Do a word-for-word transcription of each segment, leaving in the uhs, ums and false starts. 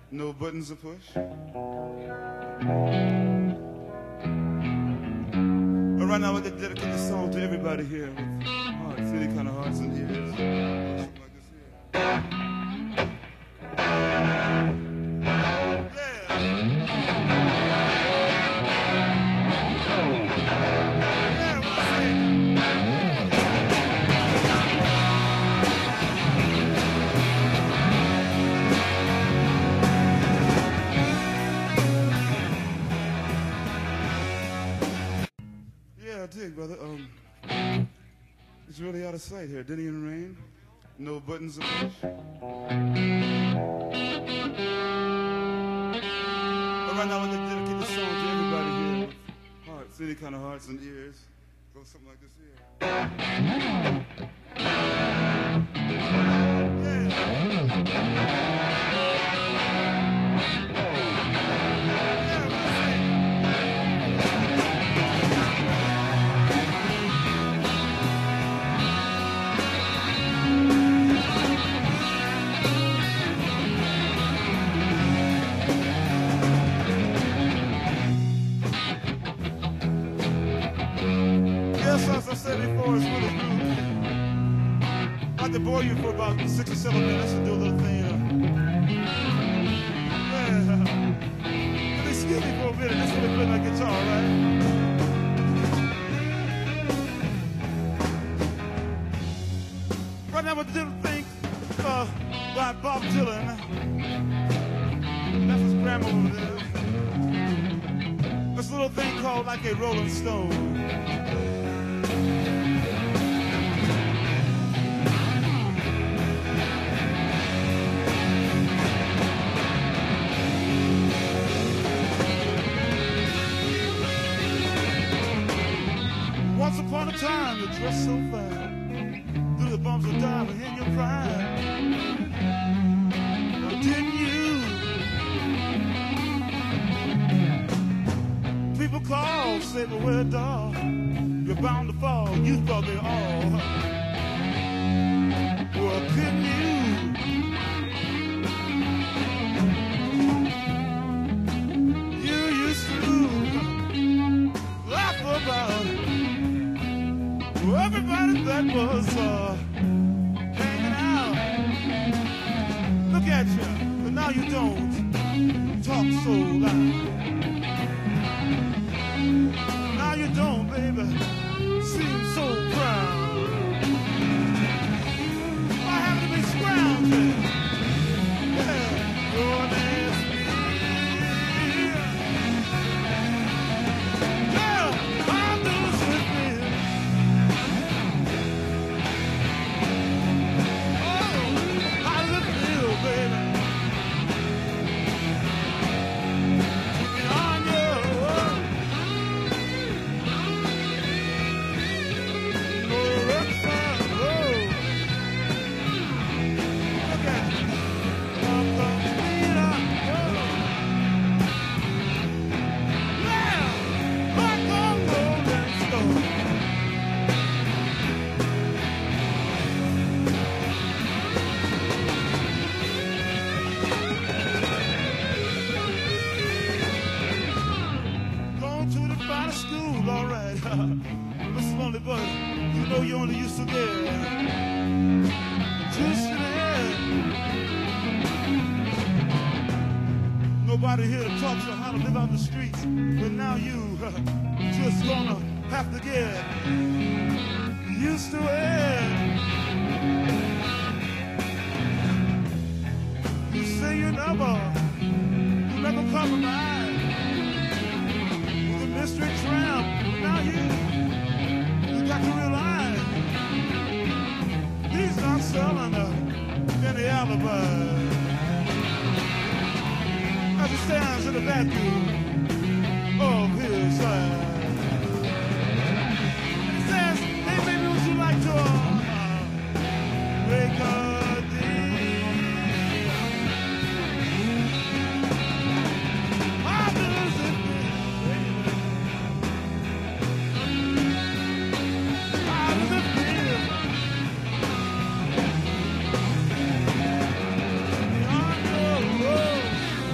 No buttons to push. But right now, I'd like to dedicate this song to everybody here with hearts, any kind of hearts and ears. Something like this here. Yeah, I dig, brother. Um, it's really out of sight here. Denny and Rain. No buttons to push. But right now, I'd like to dedicate this song to everybody here with hearts, any kind of hearts and ears. Go something like this here. As I said before, it's really good. I'd like to bore you for about six or seven minutes and do a little thing. Yeah. Excuse me for a minute. Just really play my guitar, right? Right now, I'm going to think uh, by Bob Dylan. That's his grandma over there. This little thing called Like a Rolling Stone. Once upon a time, you dressed so fine, through the bumps of diamond in your prime. Now, didn't you? People call, say, but we're dog. You're bound to fall. You thought they all. Well, couldn't you? You used to laugh about it. Everybody that was uh, hanging out. Look at you, but now you don't talk so loud. Now you don't, baby, seem so proud. I have to be scrounging. Yeah, your nasty. Yeah, I'm losing it. Listen, only but you know you only used to there. Just there. Nobody here to talk to how to live out the streets, but now you uh, just gonna have to get used to it. You say you never, you never compromise with a mystery tramp. Now you, you got to realize he's not selling uh, any alibi. As he stands in the vacuum of his side, he says, "Hey, baby, would you like to uh, make a deal?" How does it feel, baby? How does it feel? On your road.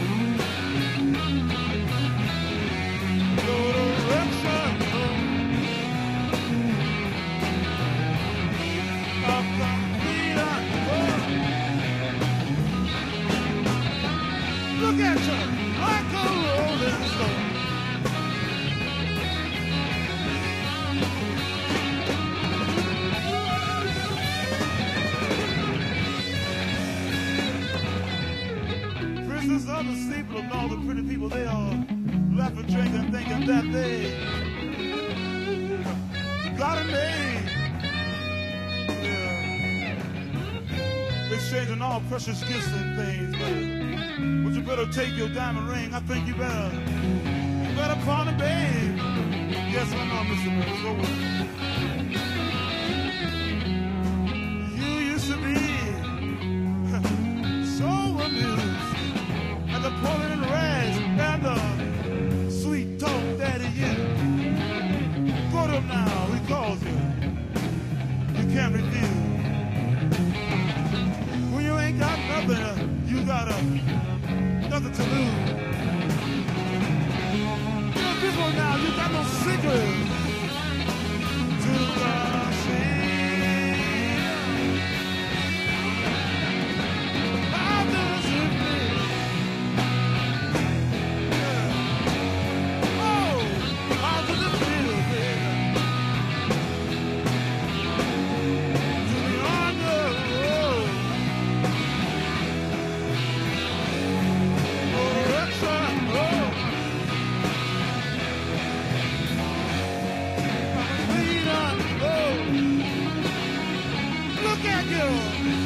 exchanging all precious gifts and things, but, but you better take your diamond ring. I think you better, you better pawn it, babe. Yes, I know, Mister Mills. Go with it. You used to be so amused at the pulling and rags and the sweet talk daddy you. Go to him now, he calls you. You can't refuse. When you ain't got nothing, you got a, nothing to lose. You know this one now, you got no secret to the sea. How does it feel? Yeah. Oh, how does it feel, baby? To be on the road. Oh, direction, oh. Freedom, oh. Look at you.